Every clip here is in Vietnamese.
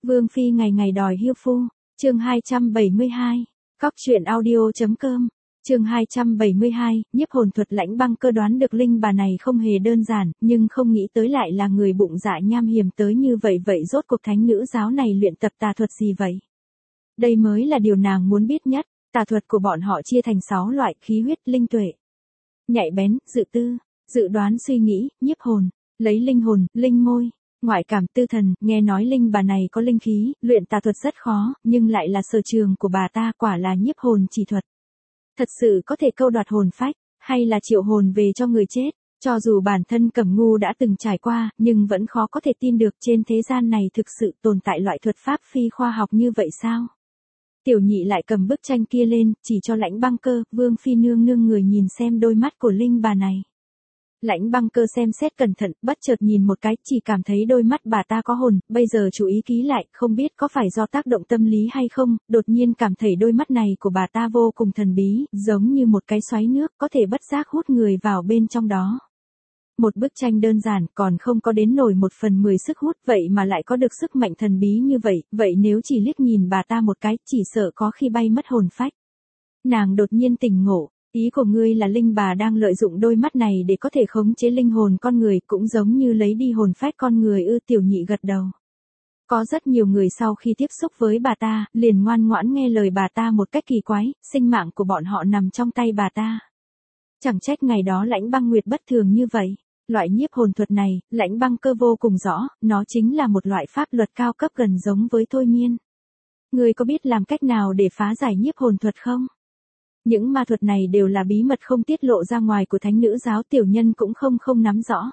Vương phi ngày ngày đòi hiêu phu, chương 272, Cóc truyện audio.com, chương 272, nhiếp hồn thuật. Lãnh Băng Cơ đoán được linh bà này không hề đơn giản, nhưng không nghĩ tới lại là người bụng dạ nham hiểm tới như vậy. Vậy rốt cuộc thánh nữ giáo này luyện tập tà thuật gì vậy? Đây mới là điều nàng muốn biết nhất. Tà thuật của bọn họ chia thành 6 loại: khí huyết, linh tuệ, nhạy bén, dự tư, dự đoán, suy nghĩ, nhiếp hồn, lấy linh hồn, linh môi, ngoại cảm, tư thần. Nghe nói linh bà này có linh khí, luyện tà thuật rất khó, nhưng lại là sở trường của bà ta, quả là nhiếp hồn chỉ thuật. Thật sự có thể câu đoạt hồn phách, hay là triệu hồn về cho người chết. Cho dù bản thân Cẩm Ngu đã từng trải qua, nhưng vẫn khó có thể tin được trên thế gian này thực sự tồn tại loại thuật pháp phi khoa học như vậy sao? Tiểu nhị lại cầm bức tranh kia lên, chỉ cho Lãnh Băng Cơ. Vương phi nương nương người nhìn xem đôi mắt của linh bà này. Lãnh Băng Cơ xem xét cẩn thận, bất chợt nhìn một cái, chỉ cảm thấy đôi mắt bà ta có hồn. Bây giờ chú ý kỹ lại, không biết có phải do tác động tâm lý hay không, đột nhiên cảm thấy đôi mắt này của bà ta vô cùng thần bí, giống như một cái xoáy nước, có thể bất giác hút người vào bên trong đó. Một bức tranh đơn giản, còn không có đến nổi 1/10 sức hút, vậy mà lại có được sức mạnh thần bí như vậy. Vậy nếu chỉ liếc nhìn bà ta một cái, chỉ sợ có khi bay mất hồn phách. Nàng đột nhiên tỉnh ngộ. Ý của ngươi là linh bà đang lợi dụng đôi mắt này để có thể khống chế linh hồn con người, cũng giống như lấy đi hồn phách con người ư? Tiểu nhị gật đầu. Có rất nhiều người sau khi tiếp xúc với bà ta, liền ngoan ngoãn nghe lời bà ta một cách kỳ quái, sinh mạng của bọn họ nằm trong tay bà ta. Chẳng trách ngày đó Lãnh Băng Nguyệt bất thường như vậy. Loại nhiếp hồn thuật này, Lãnh Băng Cơ vô cùng rõ, nó chính là một loại pháp luật cao cấp gần giống với thôi miên. Ngươi có biết làm cách nào để phá giải nhiếp hồn thuật không? Những ma thuật này đều là bí mật không tiết lộ ra ngoài của thánh nữ giáo, tiểu nhân cũng không nắm rõ.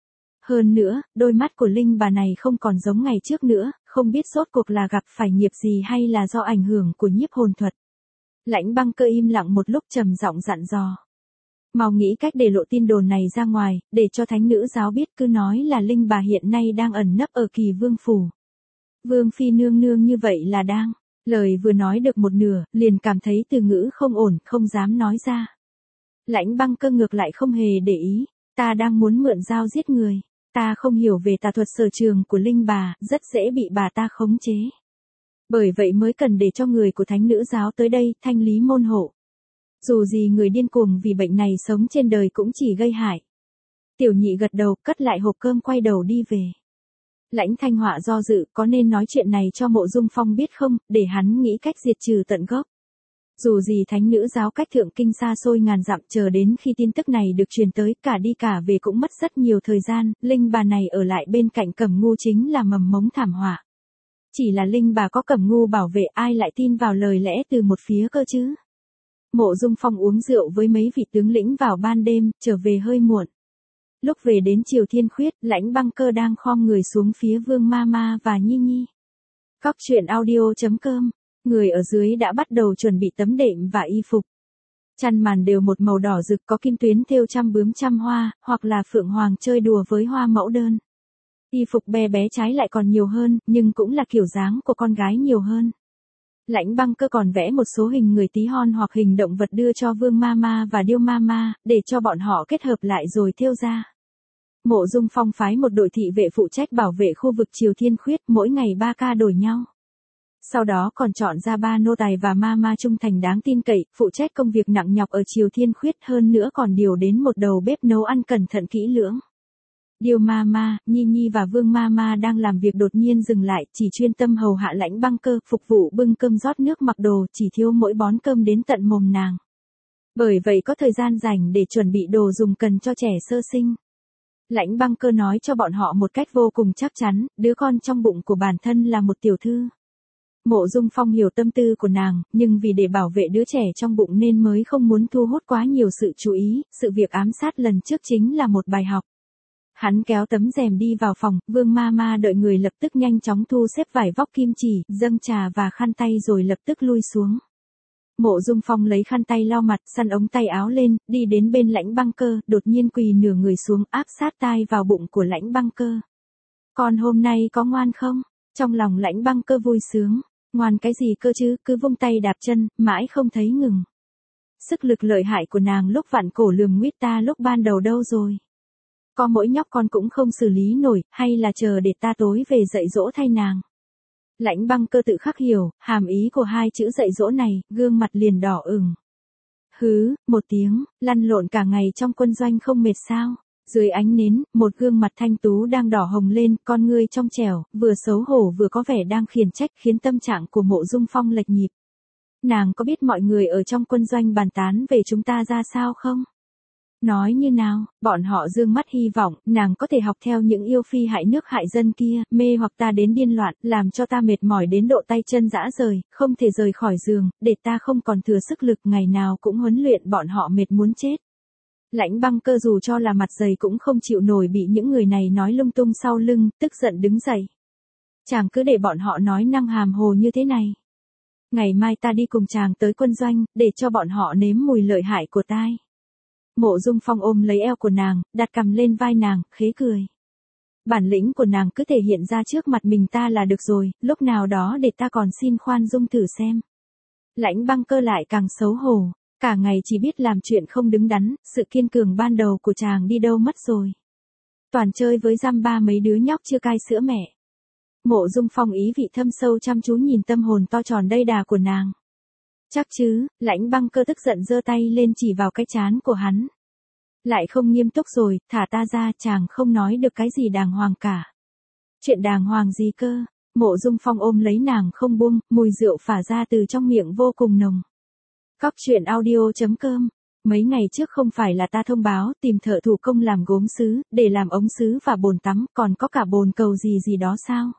Hơn nữa, đôi mắt của linh bà này không còn giống ngày trước nữa, không biết rốt cuộc là gặp phải nghiệp gì hay là do ảnh hưởng của nhiếp hồn thuật. Lãnh Băng Cơ im lặng một lúc, trầm giọng dặn dò. Mau nghĩ cách để lộ tin đồn này ra ngoài, để cho thánh nữ giáo biết, cứ nói là linh bà hiện nay đang ẩn nấp ở Kỳ Vương phủ. Vương phi nương nương như vậy là đang. Lời vừa nói được một nửa, liền cảm thấy từ ngữ không ổn, không dám nói ra. Lãnh Băng Cơ ngược lại không hề để ý. Ta đang muốn mượn dao giết người. Ta không hiểu về tà thuật sở trường của linh bà, rất dễ bị bà ta khống chế. Bởi vậy mới cần để cho người của thánh nữ giáo tới đây, thanh lý môn hộ. Dù gì người điên cuồng vì bệnh này sống trên đời cũng chỉ gây hại. Tiểu nhị gật đầu, cất lại hộp cơm, quay đầu đi về. Lãnh Thanh Họa do dự, có nên nói chuyện này cho Mộ Dung Phong biết không, để hắn nghĩ cách diệt trừ tận gốc. Dù gì thánh nữ giáo cách thượng kinh xa xôi ngàn dặm, chờ đến khi tin tức này được truyền tới, cả đi cả về cũng mất rất nhiều thời gian. Linh bà này ở lại bên cạnh Cẩm Ngu chính là mầm mống thảm họa. Chỉ là linh bà có Cẩm Ngu bảo vệ, ai lại tin vào lời lẽ từ một phía cơ chứ? Mộ Dung Phong uống rượu với mấy vị tướng lĩnh vào ban đêm, trở về hơi muộn. Lúc về đến Triều Thiên Khuyết, Lãnh Băng Cơ đang khom người xuống phía Vương Mama và Nhi Nhi. Cóc truyện audio.com, người ở dưới đã bắt đầu chuẩn bị tấm đệm và y phục. Chăn màn đều một màu đỏ rực, có kim tuyến thêu trăm bướm trăm hoa, hoặc là phượng hoàng chơi đùa với hoa mẫu đơn. Y phục bé bé trái lại còn nhiều hơn, nhưng cũng là kiểu dáng của con gái nhiều hơn. Lãnh Băng Cơ còn vẽ một số hình người tí hon hoặc hình động vật đưa cho Vương Mama và Điêu Mama, để cho bọn họ kết hợp lại rồi thêu ra. Mộ Dung Phong phái một đội thị vệ phụ trách bảo vệ khu vực Triều Thiên Khuyết, mỗi ngày 3 ca đổi nhau. Sau đó còn chọn ra 3 nô tài và Mama trung thành đáng tin cậy, phụ trách công việc nặng nhọc ở Triều Thiên Khuyết, hơn nữa còn điều đến một đầu bếp nấu ăn cẩn thận kỹ lưỡng. Điêu Mama, Nhi Nhi và Vương Mama đang làm việc đột nhiên dừng lại, chỉ chuyên tâm hầu hạ Lãnh Băng Cơ, phục vụ bưng cơm rót nước mặc đồ, chỉ thiếu mỗi bón cơm đến tận mồm nàng. Bởi vậy có thời gian rảnh để chuẩn bị đồ dùng cần cho trẻ sơ sinh. Lãnh Băng Cơ nói cho bọn họ một cách vô cùng chắc chắn, đứa con trong bụng của bản thân là một tiểu thư. Mộ Dung Phong hiểu tâm tư của nàng, nhưng vì để bảo vệ đứa trẻ trong bụng nên mới không muốn thu hút quá nhiều sự chú ý, sự việc ám sát lần trước chính là một bài học. Hắn kéo tấm rèm đi vào phòng, Vương Mama đợi người lập tức nhanh chóng thu xếp vải vóc kim chỉ, dâng trà và khăn tay rồi lập tức lui xuống. Mộ Dung Phong lấy khăn tay lau mặt, săn ống tay áo lên, đi đến bên Lãnh Băng Cơ, đột nhiên quỳ nửa người xuống, áp sát tai vào bụng của Lãnh Băng Cơ. Con hôm nay có ngoan không? Trong lòng Lãnh Băng Cơ vui sướng. Ngoan cái gì cơ chứ, cứ vung tay đạp chân, mãi không thấy ngừng. Sức lực lợi hại của nàng lúc vặn cổ lườm nguyết ta lúc ban đầu đâu rồi? Có mỗi nhóc con cũng không xử lý nổi, hay là chờ để ta tối về dạy dỗ thay nàng? Lãnh Băng Cơ tự khắc hiểu, hàm ý của hai chữ dạy dỗ này, gương mặt liền đỏ ửng. Hứ, một tiếng, lăn lộn cả ngày trong quân doanh không mệt sao? Dưới ánh nến, một gương mặt thanh tú đang đỏ hồng lên, con ngươi trong trẻo, vừa xấu hổ vừa có vẻ đang khiển trách, khiến tâm trạng của Mộ Dung Phong lệch nhịp. Nàng có biết mọi người ở trong quân doanh bàn tán về chúng ta ra sao không? Nói như nào, bọn họ dương mắt hy vọng, nàng có thể học theo những yêu phi hại nước hại dân kia, mê hoặc ta đến điên loạn, làm cho ta mệt mỏi đến độ tay chân rã rời, không thể rời khỏi giường, để ta không còn thừa sức lực, ngày nào cũng huấn luyện bọn họ mệt muốn chết. Lãnh Băng Cơ dù cho là mặt dày cũng không chịu nổi bị những người này nói lung tung sau lưng, tức giận đứng dậy. Chàng cứ để bọn họ nói năng hàm hồ như thế này. Ngày mai ta đi cùng chàng tới quân doanh, để cho bọn họ nếm mùi lợi hại của tai. Mộ Dung Phong ôm lấy eo của nàng, đặt cằm lên vai nàng, khế cười. Bản lĩnh của nàng cứ thể hiện ra trước mặt mình ta là được rồi, lúc nào đó để ta còn xin khoan dung thử xem. Lãnh Băng Cơ lại càng xấu hổ, cả ngày chỉ biết làm chuyện không đứng đắn, sự kiên cường ban đầu của chàng đi đâu mất rồi. Toàn chơi với dăm ba mấy đứa nhóc chưa cai sữa mẹ. Mộ Dung Phong ý vị thâm sâu chăm chú nhìn tâm hồn to tròn đầy đà của nàng. Chắc chứ, Lãnh Băng Cơ tức giận giơ tay lên chỉ vào cái trán của hắn. Lại không nghiêm túc rồi, thả ta ra, chàng không nói được cái gì đàng hoàng cả. Chuyện đàng hoàng gì cơ? Mộ Dung Phong ôm lấy nàng không buông, mùi rượu phả ra từ trong miệng vô cùng nồng. Cóc truyện audio.com. Mấy ngày trước không phải là ta thông báo tìm thợ thủ công làm gốm sứ, để làm ống sứ và bồn tắm, còn có cả bồn cầu gì đó sao?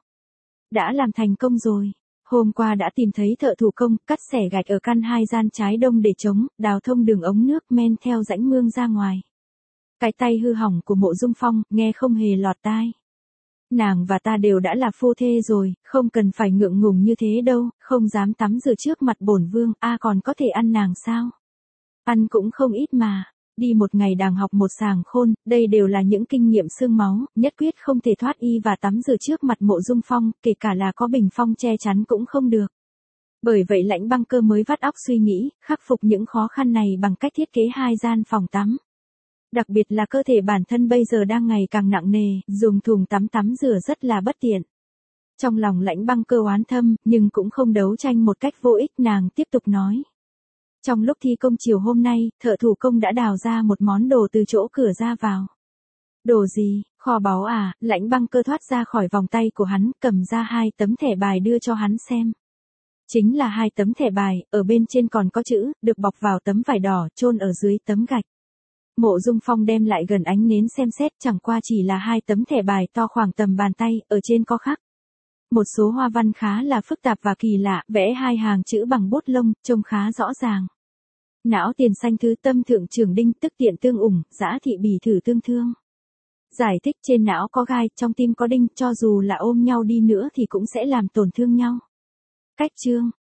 Đã làm thành công rồi. Hôm qua đã tìm thấy thợ thủ công, cắt xẻ gạch ở căn 2 gian trái đông để chống, đào thông đường ống nước men theo rãnh mương ra ngoài. Cái tay hư hỏng của Mộ Dung Phong, nghe không hề lọt tai. Nàng và ta đều đã là phu thê rồi, không cần phải ngượng ngùng như thế đâu, không dám tắm rửa trước mặt bổn vương, còn có thể ăn nàng sao? Ăn cũng không ít mà. Đi một ngày đàng học một sàng khôn, đây đều là những kinh nghiệm xương máu, nhất quyết không thể thoát y và tắm rửa trước mặt Mộ Dung Phong, kể cả là có bình phong che chắn cũng không được. Bởi vậy Lãnh Băng Cơ mới vắt óc suy nghĩ, khắc phục những khó khăn này bằng cách thiết kế 2 gian phòng tắm. Đặc biệt là cơ thể bản thân bây giờ đang ngày càng nặng nề, dùng thùng tắm rửa rất là bất tiện. Trong lòng Lãnh Băng Cơ oán thâm, nhưng cũng không đấu tranh một cách vô ích, nàng tiếp tục nói. Trong lúc thi công chiều hôm nay, thợ thủ công đã đào ra một món đồ từ chỗ cửa ra vào. Đồ gì, kho báu à? Lãnh Băng Cơ thoát ra khỏi vòng tay của hắn, cầm ra 2 tấm thẻ bài đưa cho hắn xem. Chính là 2 tấm thẻ bài, ở bên trên còn có chữ, được bọc vào tấm vải đỏ, chôn ở dưới tấm gạch. Mộ Dung Phong đem lại gần ánh nến xem xét, chẳng qua chỉ là 2 tấm thẻ bài to khoảng tầm bàn tay, ở trên có khắc một số hoa văn khá là phức tạp và kỳ lạ, vẽ 2 hàng chữ bằng bút lông, trông khá rõ ràng. Não tiền sanh thứ tâm thượng trưởng đinh, tức tiện tương ủng, dã thị bỉ thử tương thương. Giải thích, trên não có gai, trong tim có đinh, cho dù là ôm nhau đi nữa thì cũng sẽ làm tổn thương nhau. Cách chương,